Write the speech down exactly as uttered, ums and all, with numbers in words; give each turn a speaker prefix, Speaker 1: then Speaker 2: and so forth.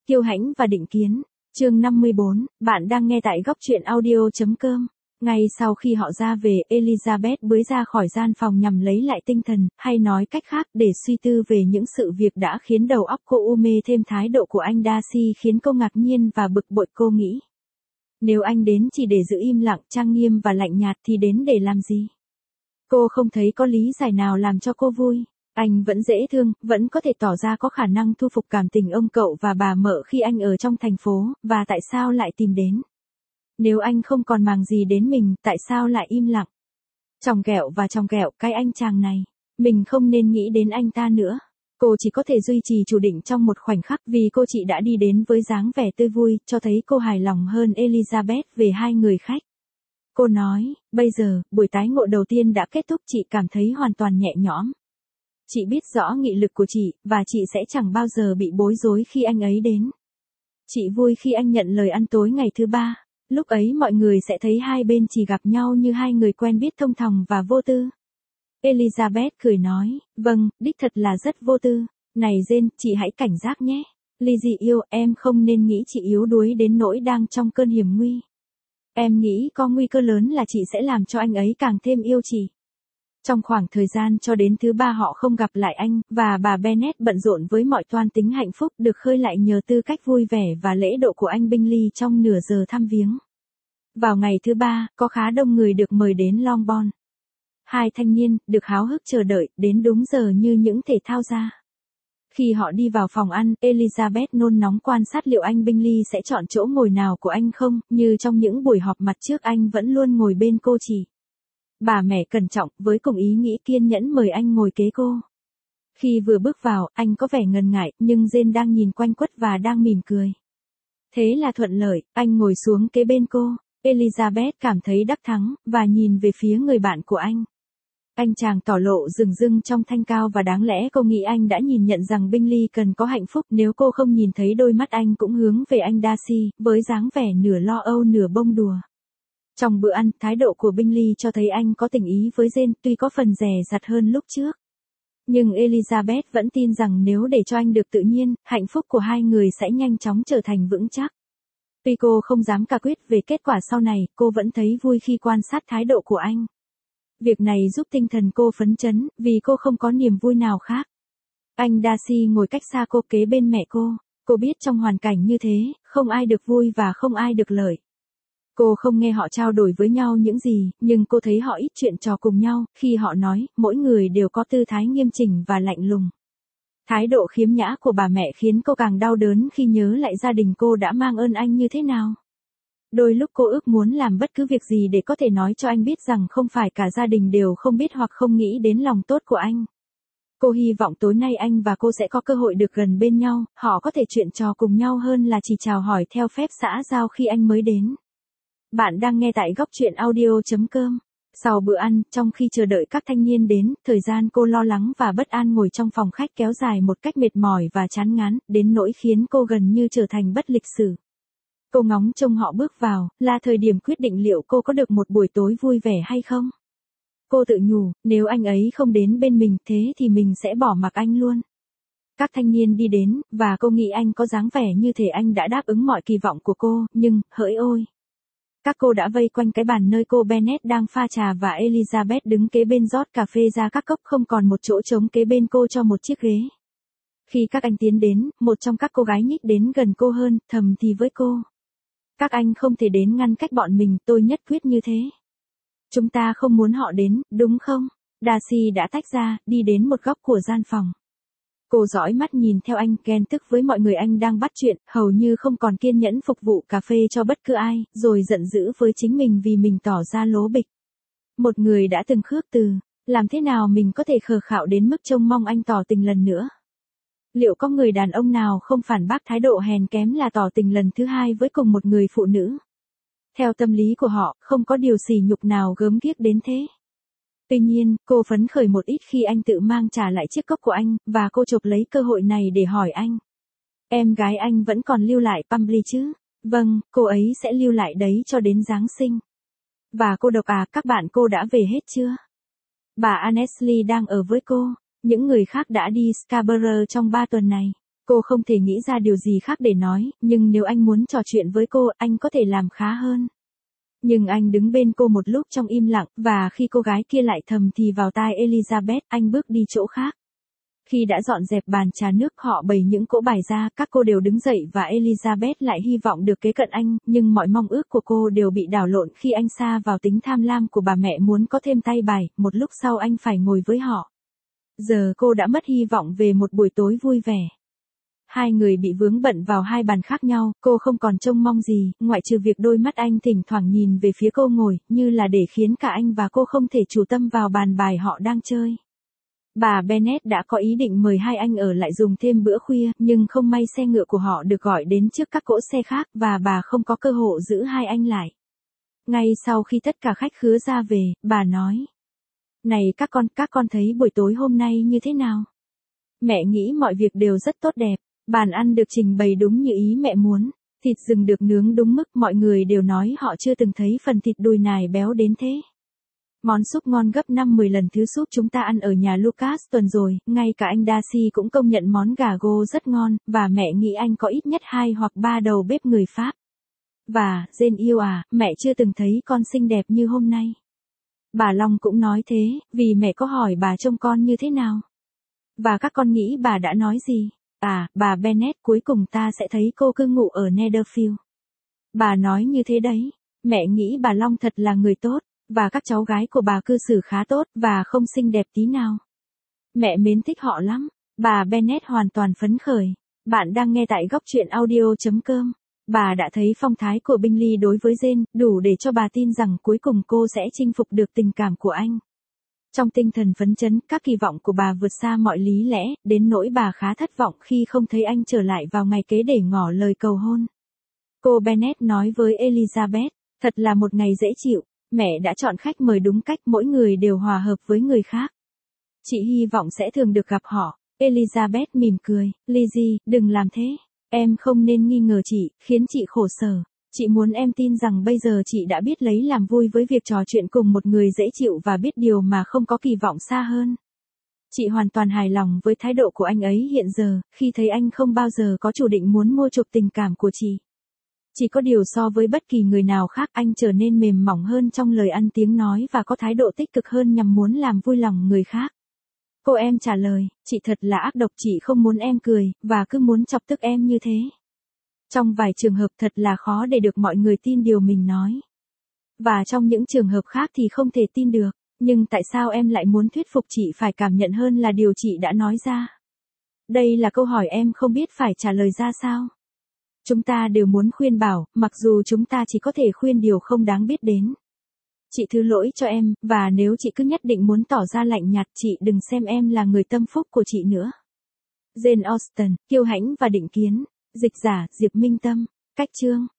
Speaker 1: Kiêu Hãnh và Định Kiến. Chương năm mươi bốn, bạn đang nghe tại góc truyện audio chấm com. Ngay sau khi họ ra về, Elizabeth bới ra khỏi gian phòng nhằm lấy lại tinh thần, hay nói cách khác để suy tư về những sự việc đã khiến đầu óc cô u mê. Thêm thái độ của anh Darcy khiến cô ngạc nhiên và bực bội. Cô nghĩ, nếu anh đến chỉ để giữ im lặng, trang nghiêm và lạnh nhạt thì đến để làm gì? Cô không thấy có lý giải nào làm cho cô vui. Anh vẫn dễ thương, vẫn có thể tỏ ra có khả năng thu phục cảm tình ông cậu và bà mợ khi anh ở trong thành phố, và tại sao lại tìm đến? Nếu anh không còn màng gì đến mình, tại sao lại im lặng? Chòng ghẹo và chòng ghẹo cái anh chàng này. Mình không nên nghĩ đến anh ta nữa. Cô chỉ có thể duy trì chủ định trong một khoảnh khắc vì cô chị đã đi đến với dáng vẻ tươi vui, cho thấy cô hài lòng hơn Elizabeth về hai người khách. Cô nói, bây giờ, buổi tái ngộ đầu tiên đã kết thúc, chị cảm thấy hoàn toàn nhẹ nhõm. Chị biết rõ nghị lực của chị, và chị sẽ chẳng bao giờ bị bối rối khi anh ấy đến. Chị vui khi anh nhận lời ăn tối ngày thứ ba. Lúc ấy mọi người sẽ thấy hai bên chỉ gặp nhau như hai người quen biết thông thòng và vô tư. Elizabeth cười nói, vâng, đích thật là rất vô tư. Này Jane, chị hãy cảnh giác nhé. Lizzie yêu, em không nên nghĩ chị yếu đuối đến nỗi đang trong cơn hiểm nguy. Em nghĩ có nguy cơ lớn là chị sẽ làm cho anh ấy càng thêm yêu chị. Trong khoảng thời gian cho đến thứ ba họ không gặp lại anh, và bà Bennet bận rộn với mọi toan tính hạnh phúc được khơi lại nhờ tư cách vui vẻ và lễ độ của anh Bingley trong nửa giờ thăm viếng. Vào ngày thứ ba, có khá đông người được mời đến Longbourn. Hai thanh niên, được háo hức chờ đợi, đến đúng giờ như những thể thao gia. Khi họ đi vào phòng ăn, Elizabeth nôn nóng quan sát liệu anh Bingley sẽ chọn chỗ ngồi nào của anh không, như trong những buổi họp mặt trước anh vẫn luôn ngồi bên cô chị. Bà mẹ cẩn trọng, với cùng ý nghĩ kiên nhẫn mời anh ngồi kế cô. Khi vừa bước vào, anh có vẻ ngần ngại, nhưng Jane đang nhìn quanh quất và đang mỉm cười. Thế là thuận lợi, anh ngồi xuống kế bên cô. Elizabeth cảm thấy đắc thắng, và nhìn về phía người bạn của anh. Anh chàng tỏ lộ rừng rưng trong thanh cao và đáng lẽ cô nghĩ anh đã nhìn nhận rằng Bingley cần có hạnh phúc nếu cô không nhìn thấy đôi mắt anh cũng hướng về anh Darcy, với dáng vẻ nửa lo âu nửa bông đùa. Trong bữa ăn, thái độ của Bingley cho thấy anh có tình ý với Jane, tuy có phần dè dặt hơn lúc trước. Nhưng Elizabeth vẫn tin rằng nếu để cho anh được tự nhiên, hạnh phúc của hai người sẽ nhanh chóng trở thành vững chắc. Tuy cô không dám cả quyết về kết quả sau này, cô vẫn thấy vui khi quan sát thái độ của anh. Việc này giúp tinh thần cô phấn chấn, vì cô không có niềm vui nào khác. Anh Darcy ngồi cách xa cô kế bên mẹ cô. Cô biết trong hoàn cảnh như thế, không ai được vui và không ai được lợi. Cô không nghe họ trao đổi với nhau những gì, nhưng cô thấy họ ít chuyện trò cùng nhau, khi họ nói, mỗi người đều có tư thái nghiêm chỉnh và lạnh lùng. Thái độ khiếm nhã của bà mẹ khiến cô càng đau đớn khi nhớ lại gia đình cô đã mang ơn anh như thế nào. Đôi lúc cô ước muốn làm bất cứ việc gì để có thể nói cho anh biết rằng không phải cả gia đình đều không biết hoặc không nghĩ đến lòng tốt của anh. Cô hy vọng tối nay anh và cô sẽ có cơ hội được gần bên nhau, họ có thể chuyện trò cùng nhau hơn là chỉ chào hỏi theo phép xã giao khi anh mới đến. Bạn đang nghe tại góc truyện audio chấm com. Sau bữa ăn, trong khi chờ đợi các thanh niên đến, thời gian cô lo lắng và bất an ngồi trong phòng khách kéo dài một cách mệt mỏi và chán ngán, đến nỗi khiến cô gần như trở thành bất lịch sử. Cô ngóng trông họ bước vào, là thời điểm quyết định liệu cô có được một buổi tối vui vẻ hay không. Cô tự nhủ, nếu anh ấy không đến bên mình thế thì mình sẽ bỏ mặc anh luôn. Các thanh niên đi đến, và cô nghĩ anh có dáng vẻ như thể anh đã đáp ứng mọi kỳ vọng của cô, nhưng, hỡi ôi! Các cô đã vây quanh cái bàn nơi cô Bennet đang pha trà và Elizabeth đứng kế bên rót cà phê ra các cốc, không còn một chỗ trống kế bên cô cho một chiếc ghế. Khi các anh tiến đến, một trong các cô gái nhích đến gần cô hơn, thầm thì với cô. Các anh không thể đến ngăn cách bọn mình, tôi nhất quyết như thế. Chúng ta không muốn họ đến, đúng không? Darcy đã tách ra, đi đến một góc của gian phòng. Cô dõi mắt nhìn theo anh, ghen tức với mọi người anh đang bắt chuyện, hầu như không còn kiên nhẫn phục vụ cà phê cho bất cứ ai, rồi giận dữ với chính mình vì mình tỏ ra lố bịch. Một người đã từng khước từ, làm thế nào mình có thể khờ khạo đến mức trông mong anh tỏ tình lần nữa? Liệu có người đàn ông nào không phản bác thái độ hèn kém là tỏ tình lần thứ hai với cùng một người phụ nữ? Theo tâm lý của họ, không có điều sỉ nhục nào gớm ghiếc đến thế. Tuy nhiên, cô phấn khởi một ít khi anh tự mang trả lại chiếc cốc của anh, và cô chộp lấy cơ hội này để hỏi anh. Em gái anh vẫn còn lưu lại Pemberley chứ? Vâng, cô ấy sẽ lưu lại đấy cho đến Giáng sinh. Và cô độc à, các bạn cô đã về hết chưa? Bà Annesley đang ở với cô, những người khác đã đi Scarborough trong ba tuần này. Cô không thể nghĩ ra điều gì khác để nói, nhưng nếu anh muốn trò chuyện với cô, anh có thể làm khá hơn. Nhưng anh đứng bên cô một lúc trong im lặng, và khi cô gái kia lại thầm thì vào tai Elizabeth, anh bước đi chỗ khác. Khi đã dọn dẹp bàn trà nước, họ bày những cỗ bài ra, các cô đều đứng dậy và Elizabeth lại hy vọng được kế cận anh, nhưng mọi mong ước của cô đều bị đảo lộn khi anh sa vào tính tham lam của bà mẹ muốn có thêm tay bài, một lúc sau anh phải ngồi với họ. Giờ cô đã mất hy vọng về một buổi tối vui vẻ. Hai người bị vướng bận vào hai bàn khác nhau, cô không còn trông mong gì, ngoại trừ việc đôi mắt anh thỉnh thoảng nhìn về phía cô ngồi, như là để khiến cả anh và cô không thể chú tâm vào bàn bài họ đang chơi. Bà Bennet đã có ý định mời hai anh ở lại dùng thêm bữa khuya, nhưng không may xe ngựa của họ được gọi đến trước các cỗ xe khác, và bà không có cơ hội giữ hai anh lại. Ngay sau khi tất cả khách khứa ra về, bà nói: "Này các con, các con thấy buổi tối hôm nay như thế nào? Mẹ nghĩ mọi việc đều rất tốt đẹp. Bàn ăn được trình bày đúng như ý mẹ muốn. Thịt rừng được nướng đúng mức, mọi người đều nói họ chưa từng thấy phần thịt đùi nài béo đến thế. Món súp ngon gấp năm mười lần thứ súp chúng ta ăn ở nhà Lucas tuần rồi, ngay cả anh Darcy cũng công nhận món gà gô rất ngon, và mẹ nghĩ anh có ít nhất hai hoặc ba đầu bếp người Pháp. Và, Jane yêu à, mẹ chưa từng thấy con xinh đẹp như hôm nay." Bà Long cũng nói thế, vì mẹ có hỏi bà trông con như thế nào. "Và các con nghĩ bà đã nói gì?" "À, bà Bennet, cuối cùng ta sẽ thấy cô cư ngụ ở Netherfield." "Bà nói như thế đấy. Mẹ nghĩ bà Long thật là người tốt, và các cháu gái của bà cư xử khá tốt, và không xinh đẹp tí nào. Mẹ mến thích họ lắm." Bà Bennet hoàn toàn phấn khởi. Bạn đang nghe tại góc truyện audio chấm com. Bà đã thấy phong thái của Bingley đối với Jane, đủ để cho bà tin rằng cuối cùng cô sẽ chinh phục được tình cảm của anh. Trong tinh thần phấn chấn, các kỳ vọng của bà vượt xa mọi lý lẽ, đến nỗi bà khá thất vọng khi không thấy anh trở lại vào ngày kế để ngỏ lời cầu hôn. Cô Bennet nói với Elizabeth: "Thật là một ngày dễ chịu, mẹ đã chọn khách mời đúng cách, mỗi người đều hòa hợp với người khác. Chị hy vọng sẽ thường được gặp họ." Elizabeth mỉm cười: "Lizzie, đừng làm thế. Em không nên nghi ngờ chị, khiến chị khổ sở. Chị muốn em tin rằng bây giờ chị đã biết lấy làm vui với việc trò chuyện cùng một người dễ chịu và biết điều mà không có kỳ vọng xa hơn. Chị hoàn toàn hài lòng với thái độ của anh ấy hiện giờ, khi thấy anh không bao giờ có chủ định muốn mua chuộc tình cảm của chị. Chỉ có điều so với bất kỳ người nào khác, anh trở nên mềm mỏng hơn trong lời ăn tiếng nói và có thái độ tích cực hơn nhằm muốn làm vui lòng người khác." Cô em trả lời: "Chị thật là ác độc, chị không muốn em cười, và cứ muốn chọc tức em như thế. Trong vài trường hợp thật là khó để được mọi người tin điều mình nói. Và trong những trường hợp khác thì không thể tin được. Nhưng tại sao em lại muốn thuyết phục chị phải cảm nhận hơn là điều chị đã nói ra? Đây là câu hỏi em không biết phải trả lời ra sao. Chúng ta đều muốn khuyên bảo, mặc dù chúng ta chỉ có thể khuyên điều không đáng biết đến. Chị thứ lỗi cho em, và nếu chị cứ nhất định muốn tỏ ra lạnh nhạt, chị đừng xem em là người tâm phúc của chị nữa." Jane Austen, Kiêu hãnh và định kiến. Dịch giả: Diệp Minh Tâm. Cách chương